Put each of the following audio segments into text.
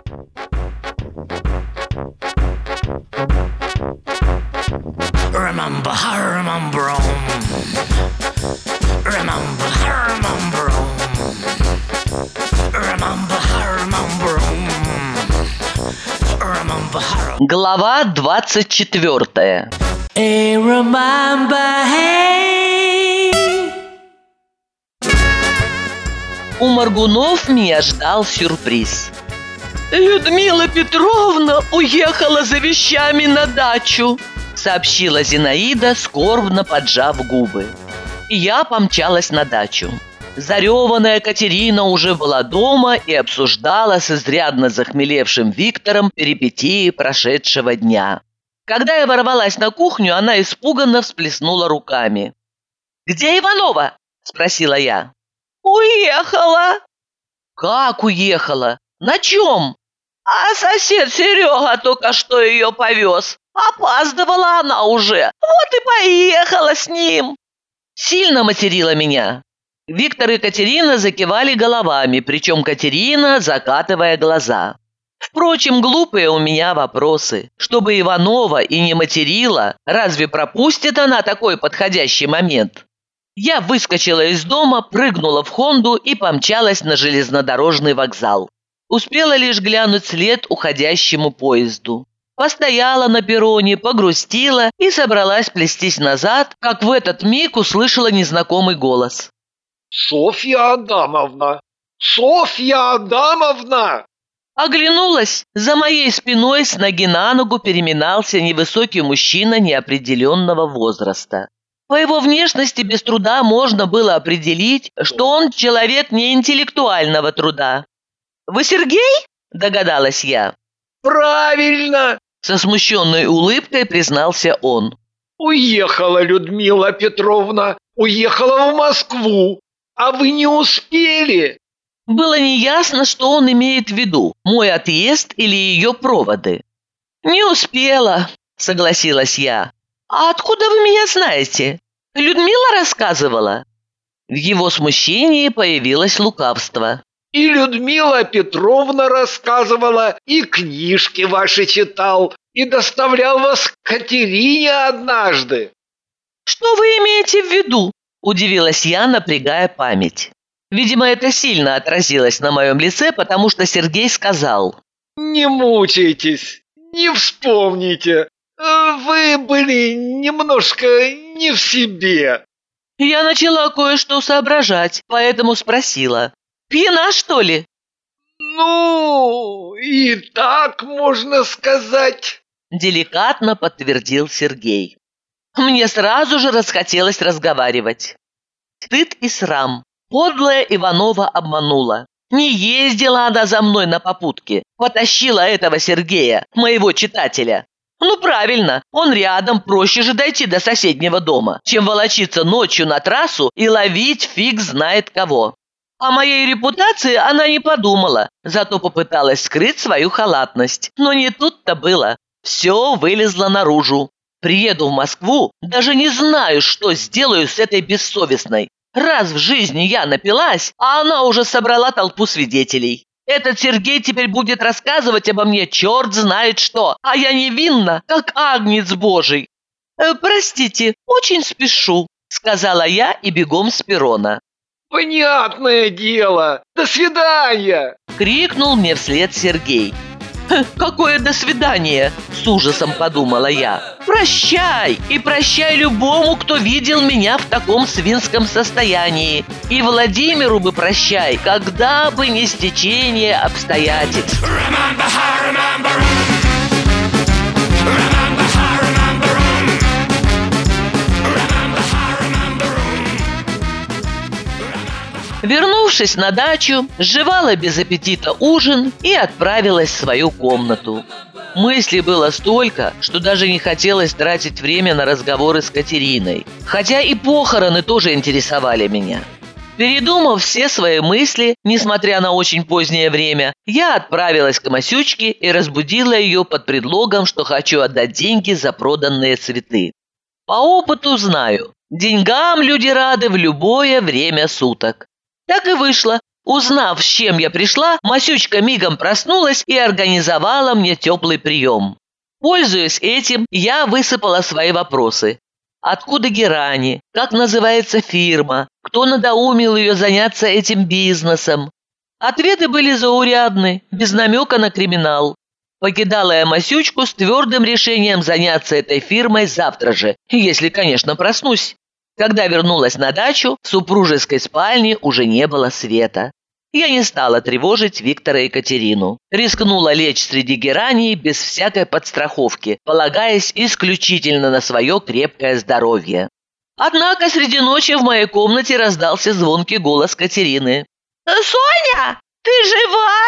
Remember, remember, remember, remember. Глава 24. Hey, remember, hey. У Моргунов меня ждал сюрприз. «Людмила Петровна уехала за вещами на дачу», сообщила Зинаида, скорбно поджав губы. И я помчалась на дачу. Зареванная Катерина уже была дома и обсуждала с изрядно захмелевшим Виктором перипетии прошедшего дня. Когда я ворвалась на кухню, она испуганно всплеснула руками. «Где Иванова?» – спросила я. «Уехала». «Как уехала? На чем?» «А сосед Серега только что ее повез. Опаздывала она уже. Вот и поехала с ним». Сильно материла меня. Виктор и Катерина закивали головами, причем Катерина закатывая глаза. Впрочем, глупые у меня вопросы. Чтобы Иванова и не материла, разве пропустит она такой подходящий момент? Я выскочила из дома, прыгнула в Хонду и помчалась на железнодорожный вокзал. Успела лишь глянуть вслед уходящему поезду. Постояла на перроне, погрустила и собралась плестись назад, как в этот миг услышала незнакомый голос. «Софья Адамовна! Софья Адамовна!» Оглянулась, за моей спиной с ноги на ногу переминался невысокий мужчина неопределенного возраста. По его внешности без труда можно было определить, что он человек не интеллектуального труда. «Вы Сергей?» – догадалась я. «Правильно!» – со смущенной улыбкой признался он. «Уехала Людмила Петровна, уехала в Москву, а вы не успели!» Было неясно, что он имеет в виду, мой отъезд или ее проводы. «Не успела», – согласилась я. «А откуда вы меня знаете? Людмила рассказывала?» В его смущении появилось лукавство. «И Людмила Петровна рассказывала, и книжки ваши читал, и доставлял вас к Катерине однажды». «Что вы имеете в виду?» – удивилась я, напрягая память. Видимо, это сильно отразилось на моем лице, потому что Сергей сказал. «Не мучайтесь, не вспомните. Вы были немножко не в себе». Я начала кое-что соображать, поэтому спросила. «Пьяна, что ли?» «Ну, и так можно сказать», – деликатно подтвердил Сергей. Мне сразу же расхотелось разговаривать. Стыд и срам. Подлая Иванова обманула. Не ездила она за мной на попутке, потащила этого Сергея, моего читателя. Ну правильно, он рядом, проще же дойти до соседнего дома, чем волочиться ночью на трассу и ловить фиг знает кого. О моей репутации она не подумала, зато попыталась скрыть свою халатность. Но не тут-то было. Все вылезло наружу. Приеду в Москву, даже не знаю, что сделаю с этой бессовестной. Раз в жизни я напилась, а она уже собрала толпу свидетелей. Этот Сергей теперь будет рассказывать обо мне черт знает что, а я невинна, как агнец божий. «Простите, очень спешу», — сказала я и бегом с перрона. «Понятное дело! До свидания!» – крикнул мне вслед Сергей. «Какое до свидания?» – с ужасом подумала я. «Прощай! И прощай любому, кто видел меня в таком свинском состоянии. И Владимиру бы прощай, когда бы не стечение обстоятельств». Вернувшись на дачу, сживала без аппетита ужин и отправилась в свою комнату. Мыслей было столько, что даже не хотелось тратить время на разговоры с Катериной. Хотя и похороны тоже интересовали меня. Передумав все свои мысли, несмотря на очень позднее время, я отправилась к Масючке и разбудила ее под предлогом, что хочу отдать деньги за проданные цветы. По опыту знаю, деньгам люди рады в любое время суток. Так и вышло. Узнав, с чем я пришла, Масючка мигом проснулась и организовала мне теплый прием. Пользуясь этим, я высыпала свои вопросы. Откуда герани? Как называется фирма? Кто надоумил ее заняться этим бизнесом? Ответы были заурядны, без намека на криминал. Покидала я Масючку с твердым решением заняться этой фирмой завтра же, если, конечно, проснусь. Когда вернулась на дачу, в супружеской спальне уже не было света. Я не стала тревожить Виктора и Катерину. Рискнула лечь среди гераний без всякой подстраховки, полагаясь исключительно на свое крепкое здоровье. Однако среди ночи в моей комнате раздался звонкий голос Катерины. «Соня, ты жива?»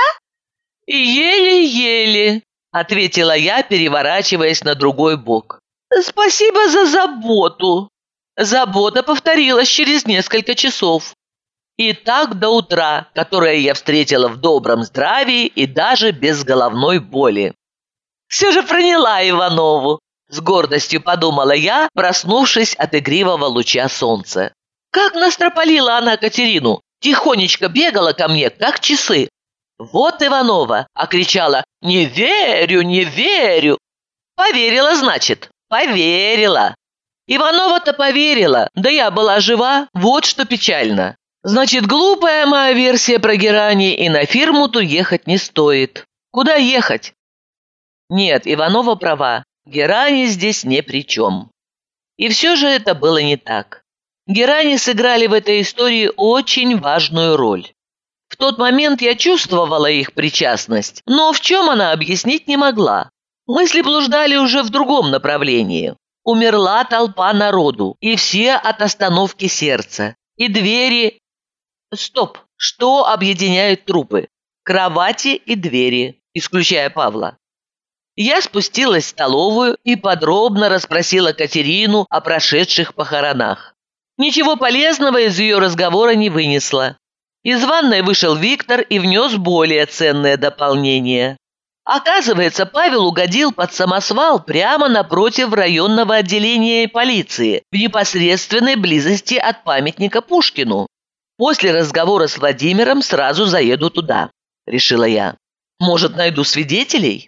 «Еле-еле», — ответила я, переворачиваясь на другой бок. «Спасибо за заботу». Забота повторилась через несколько часов. И так до утра, которое я встретила в добром здравии и даже без головной боли. Все же проняла Иванову, с гордостью подумала я, проснувшись от игривого луча солнца. Как настропалила она Катерину, тихонечко бегала ко мне, как часы. «Вот Иванова!» – окричала. «Не верю, не верю!» Поверила, значит, поверила. Иванова-то поверила, да я была жива, вот что печально. Значит, глупая моя версия про герани, и на фирму ту ехать не стоит. Куда ехать? Нет, Иванова права, герани здесь ни при чем. И все же это было не так. Герани сыграли в этой истории очень важную роль. В тот момент я чувствовала их причастность, но в чем она объяснить не могла. Мысли блуждали уже в другом направлении. Умерла толпа народу, и все от остановки сердца. И двери... Стоп! Что объединяет трупы? Кровати и двери, исключая Павла. Я спустилась в столовую и подробно расспросила Катерину о прошедших похоронах. Ничего полезного из ее разговора не вынесла. Из ванной вышел Виктор и внес более ценное дополнение. Оказывается, Павел угодил под самосвал прямо напротив районного отделения полиции, в непосредственной близости от памятника Пушкину. После разговора с Владимиром сразу заеду туда, решила я. Может, найду свидетелей?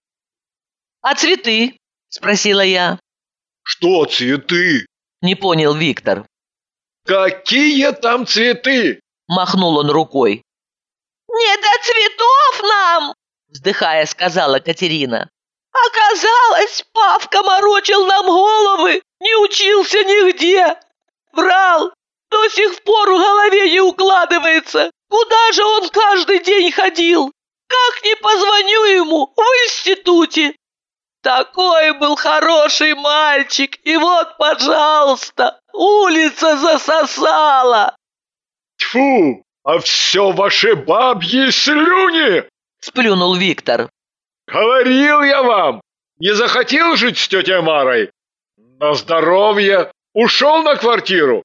А цветы? Спросила я. Что цветы? Не понял Виктор. Какие там цветы? Махнул он рукой. «Не до цветов нам!» Вздыхая, сказала Катерина. «Оказалось, Павка морочил нам головы, не учился нигде. Врал, до сих пор в голове не укладывается. Куда же он каждый день ходил? Как не позвоню ему в институте? Такой был хороший мальчик, и вот, пожалуйста, улица засосала!» Тьфу, а все ваши бабьи слюни! Сплюнул Виктор. Говорил я вам, не захотел жить с тетей Марой? На здоровье, ушел на квартиру.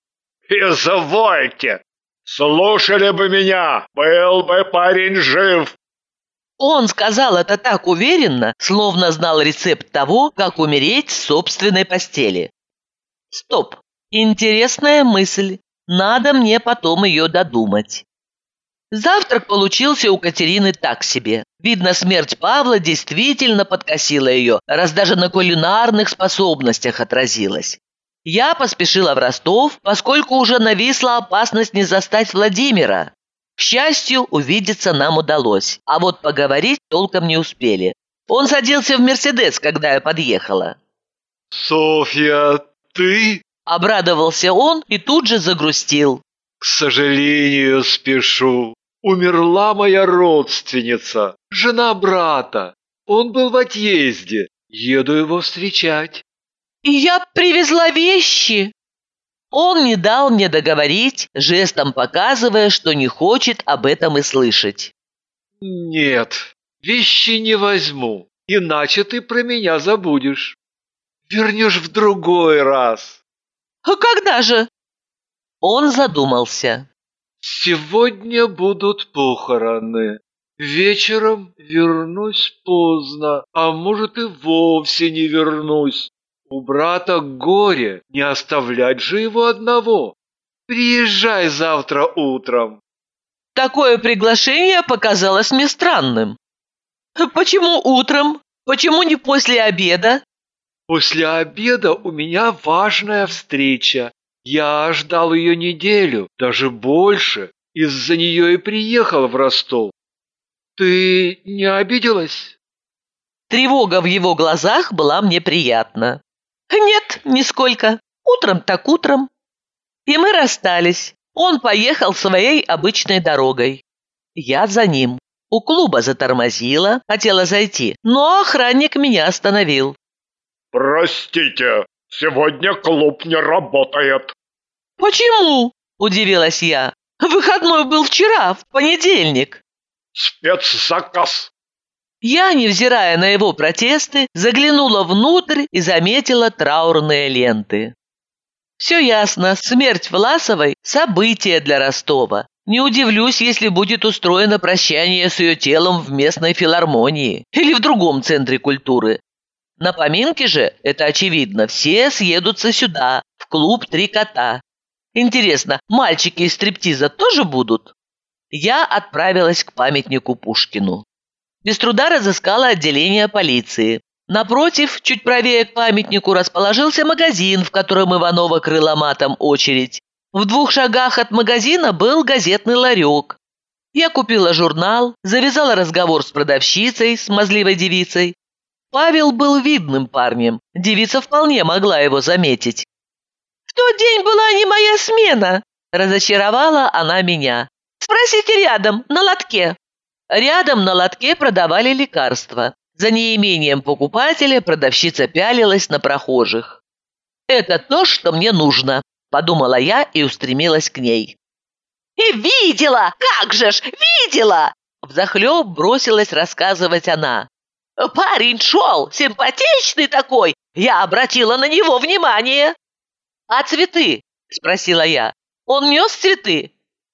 Извольте, слушали бы меня, был бы парень жив. Он сказал это так уверенно, словно знал рецепт того, как умереть в собственной постели. Стоп, интересная мысль. Надо мне потом ее додумать. Завтрак получился у Катерины так себе. Видно, смерть Павла действительно подкосила ее, раз даже на кулинарных способностях отразилась. Я поспешила в Ростов, поскольку уже нависла опасность не застать Владимира. К счастью, увидеться нам удалось, а вот поговорить толком не успели. Он садился в «Мерседес», когда я подъехала. Софья, ты? Обрадовался он и тут же загрустил. К сожалению, спешу. Умерла моя родственница, жена брата. Он был в отъезде. Еду его встречать. И я привезла вещи. Он не дал мне договорить, жестом показывая, что не хочет об этом и слышать. Нет, вещи не возьму, иначе ты про меня забудешь. Вернешь в другой раз. А когда же? Он задумался. Сегодня будут похороны. Вечером вернусь поздно, а может и вовсе не вернусь. У брата горе, не оставлять же его одного. Приезжай завтра утром. Такое приглашение показалось мне странным. Почему утром? Почему не после обеда? После обеда у меня важная встреча. Я ждал ее неделю, даже больше. Из-за нее и приехал в Ростов. Ты не обиделась? Тревога в его глазах была мне приятна. Нет, нисколько. Утром так утром. И мы расстались. Он поехал своей обычной дорогой. Я за ним. У клуба затормозила, хотела зайти, но охранник меня остановил. Простите, сегодня клуб не работает. Почему? Удивилась я. Выходной был вчера, в понедельник. Спецзаказ. Я, невзирая на его протесты, заглянула внутрь и заметила траурные ленты. Все ясно, смерть Власовой – событие для Ростова. Не удивлюсь, если будет устроено прощание с ее телом в местной филармонии или в другом центре культуры. На поминки же, это очевидно, все съедутся сюда, в клуб «Три кота». Интересно, мальчики из стриптиза тоже будут? Я отправилась к памятнику Пушкину. Без труда разыскала отделение полиции. Напротив, чуть правее к памятнику, расположился магазин, в котором Иванова крыла матом очередь. В 2 шагах от магазина был газетный ларек. Я купила журнал, завязала разговор с продавщицей, смазливой девицей. Павел был видным парнем, девица вполне могла его заметить. «В тот день была не моя смена», – разочаровала она меня. «Спросите рядом, на лотке». Рядом на лотке продавали лекарства. За неимением покупателя продавщица пялилась на прохожих. «Это то, что мне нужно», – подумала я и устремилась к ней. «И видела! Как же ж, видела!» – взахлеб бросилась рассказывать она. «Парень шел, симпатичный такой, я обратила на него внимание». «А цветы?» – спросила я. «Он нес цветы?»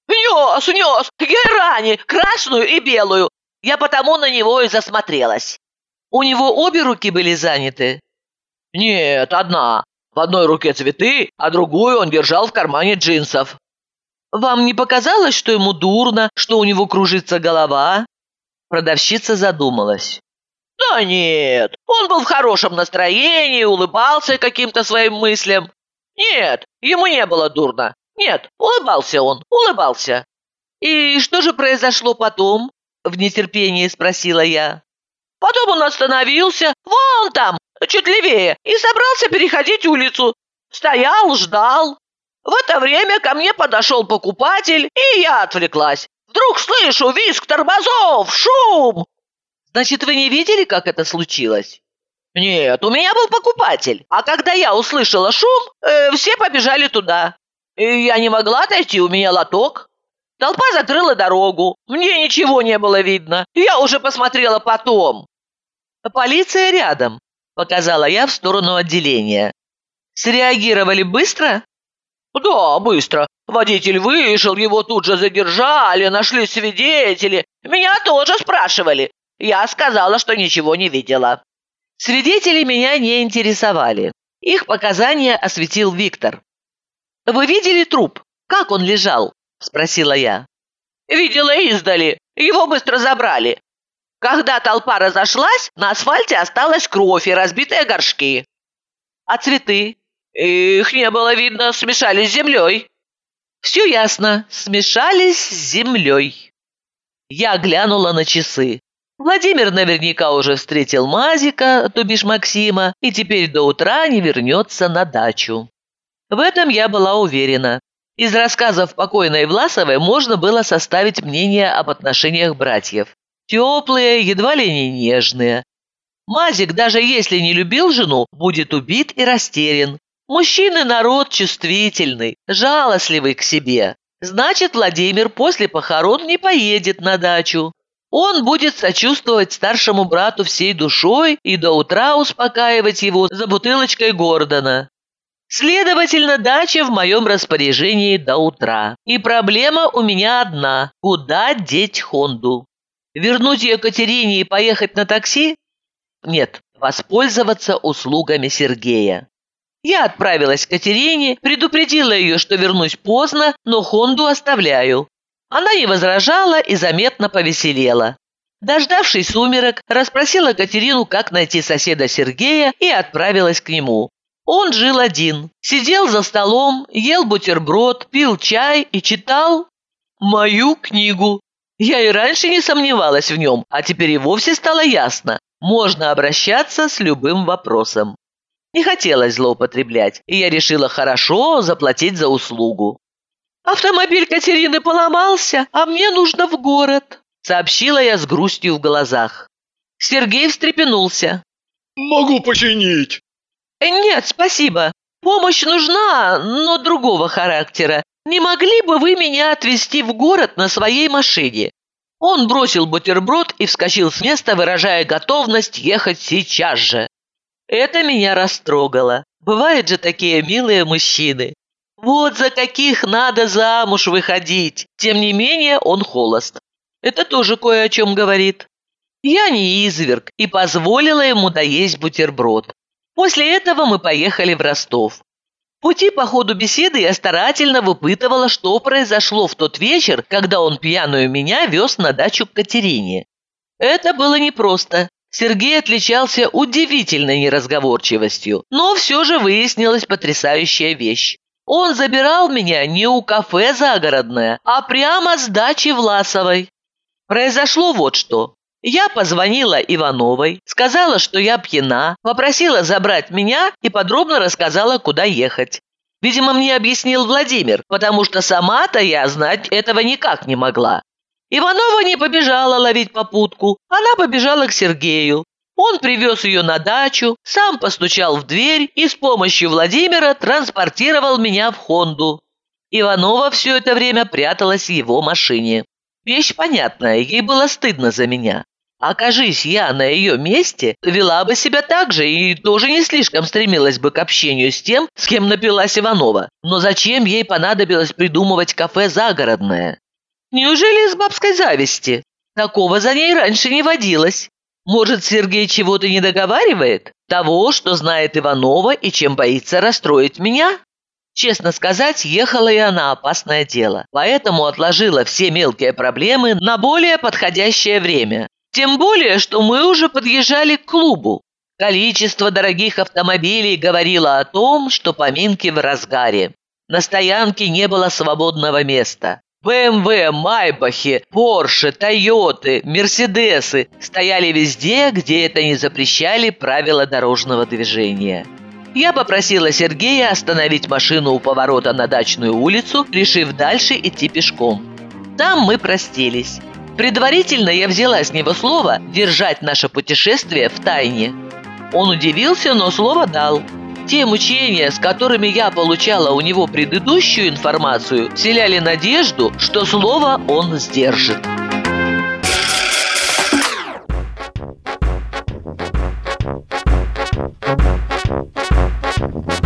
«Нес, герани, красную и белую. Я потому на него и засмотрелась». «У него обе руки были заняты?» «Нет, одна. В одной руке цветы, а другую он держал в кармане джинсов». «Вам не показалось, что ему дурно, что у него кружится голова?» Продавщица задумалась. «Да нет, он был в хорошем настроении, улыбался каким-то своим мыслям. Нет, ему не было дурно. Нет, улыбался он, улыбался». «И что же произошло потом?» – в нетерпении спросила я. «Потом он остановился, вон там, чуть левее, и собрался переходить улицу. Стоял, ждал. В это время ко мне подошел покупатель, и я отвлеклась. Вдруг слышу визг тормозов, шум». «Значит, вы не видели, как это случилось?» «Нет, у меня был покупатель, а когда я услышала шум, все побежали туда. И я не могла отойти, у меня лоток. Толпа закрыла дорогу, мне ничего не было видно, я уже посмотрела потом». «Полиция рядом», – показала я в сторону отделения. «Среагировали быстро?» «Да, быстро. Водитель вышел, его тут же задержали, нашли свидетели. Меня тоже спрашивали. Я сказала, что ничего не видела». Свидетели меня не интересовали. Их показания осветил Виктор. «Вы видели труп? Как он лежал?» – спросила я. «Видела издали. Его быстро забрали. Когда толпа разошлась, на асфальте осталась кровь и разбитые горшки». «А цветы?» «Их не было видно, смешались с землей». «Все ясно, смешались с землей». Я глянула на часы. Владимир наверняка уже встретил Мазика, то бишь Максима, и теперь до утра не вернется на дачу. В этом я была уверена. Из рассказов покойной Власовой можно было составить мнение об отношениях братьев. Теплые, едва ли не нежные. Мазик, даже если не любил жену, будет убит и растерян. Мужчины народ чувствительный, жалостливый к себе. Значит, Владимир после похорон не поедет на дачу. Он будет сочувствовать старшему брату всей душой и до утра успокаивать его за бутылочкой Гордона. Следовательно, дача в моем распоряжении до утра. И проблема у меня одна – куда деть Хонду? Вернуть ее Катерине и поехать на такси? Нет, воспользоваться услугами Сергея. Я отправилась к Катерине, предупредила ее, что вернусь поздно, но Хонду оставляю. Она не возражала и заметно повеселела. Дождавшись сумерек, расспросила Катерину, как найти соседа Сергея, и отправилась к нему. Он жил один, сидел за столом, ел бутерброд, пил чай и читал мою книгу. Я и раньше не сомневалась в нем, а теперь и вовсе стало ясно. Можно обращаться с любым вопросом. Не хотелось злоупотреблять, и я решила хорошо заплатить за услугу. «Автомобиль Катерины поломался, а мне нужно в город», сообщила я с грустью в глазах. Сергей встрепенулся. Могу починить. «Нет, спасибо. Помощь нужна, но другого характера. Не могли бы вы меня отвезти в город на своей машине?» Он бросил бутерброд и вскочил с места, выражая готовность ехать сейчас же. Это меня растрогало. Бывают же такие милые мужчины. Вот за каких надо замуж выходить. Тем не менее, он холост. Это тоже кое о чем говорит. Я не изверг и позволила ему доесть бутерброд. После этого мы поехали в Ростов. В пути по ходу беседы я старательно выпытывала, что произошло в тот вечер, когда он пьяную меня вез на дачу к Катерине. Это было непросто. Сергей отличался удивительной неразговорчивостью, но все же выяснилась потрясающая вещь. Он забирал меня не у кафе «Загородное», а прямо с дачи Власовой. Произошло вот что. Я позвонила Ивановой, сказала, что я пьяна, попросила забрать меня и подробно рассказала, куда ехать. Видимо, мне объяснил Владимир, потому что сама-то я знать этого никак не могла. Иванова не побежала ловить попутку, она побежала к Сергею. Он привез ее на дачу, сам постучал в дверь и с помощью Владимира транспортировал меня в Хонду. Иванова все это время пряталась в его машине. Вещь понятная, ей было стыдно за меня. Окажись я на ее месте, вела бы себя так же и тоже не слишком стремилась бы к общению с тем, с кем напилась Иванова. Но зачем ей понадобилось придумывать кафе «Загородное»? Неужели из бабской зависти? Такого за ней раньше не водилось. Может, Сергей чего-то не договаривает? Того, что знает Иванова и чем боится расстроить меня? Честно сказать, ехала я на опасное дело, поэтому отложила все мелкие проблемы на более подходящее время. Тем более, что мы уже подъезжали к клубу. Количество дорогих автомобилей говорило о том, что поминки в разгаре. На стоянке не было свободного места. БМВ, Майбахи, Порше, Тойоты, Мерседесы стояли везде, где это не запрещали правила дорожного движения. Я попросила Сергея остановить машину у поворота на Дачную улицу, решив дальше идти пешком. Там мы простились. Предварительно я взяла с него слово держать наше путешествие в тайне. Он удивился, но слово дал. Те мучения, с которыми я получала у него предыдущую информацию, вселяли надежду, что слово он сдержит.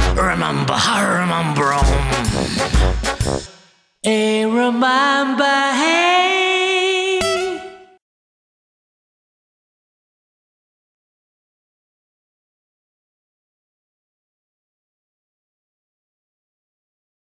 Remember, remember, remember.